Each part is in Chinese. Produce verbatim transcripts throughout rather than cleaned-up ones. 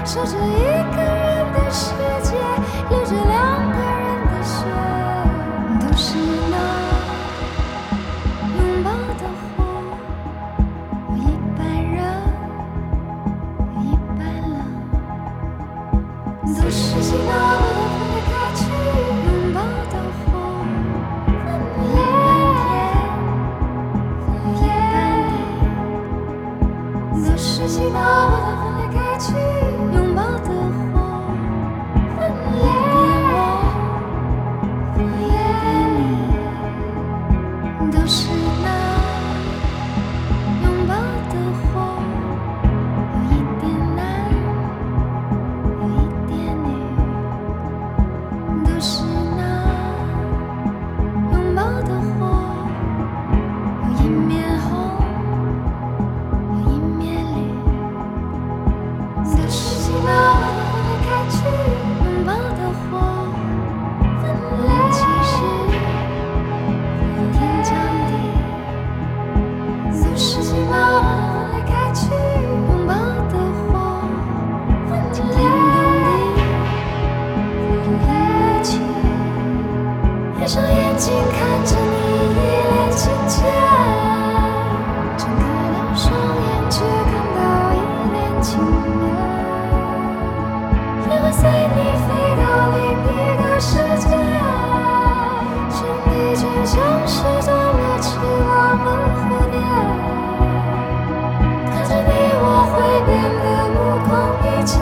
守着一个人的世界，流着两个人的血，都是那拥抱的火，有一半热，有一半冷，都是心那么的分得开去，拥抱的火，分裂，分裂，都是心那么的分得开去，拥抱的火，分裂，分裂，都是那拥抱的火，有一点男，有一点女，都是那拥抱的火，有一面红，有一面绿，都是心那么的分得开去，拥抱的火，分裂，其实分天将地，都是心那么的分得开去，拥抱的火，分裂，分裂去，闭上眼睛看着你依恋情节，睁开了双眼却看到依恋情缘，也会随你飞到另一个世界，心里却像是长了翅膀的蝴蝶，看着你我会变得目空一切，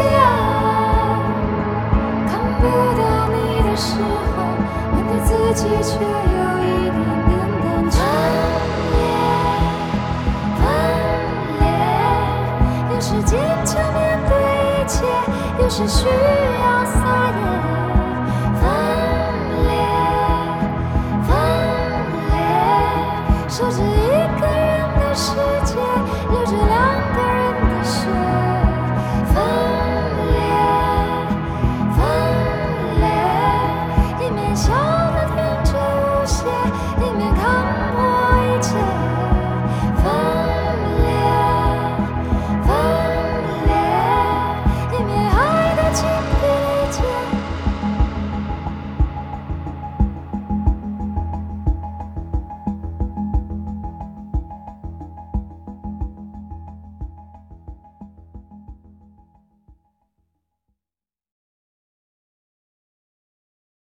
看不到你的时候，面对自己却有一点点的分裂，分裂，有时坚强面对一切，有时需要撒野。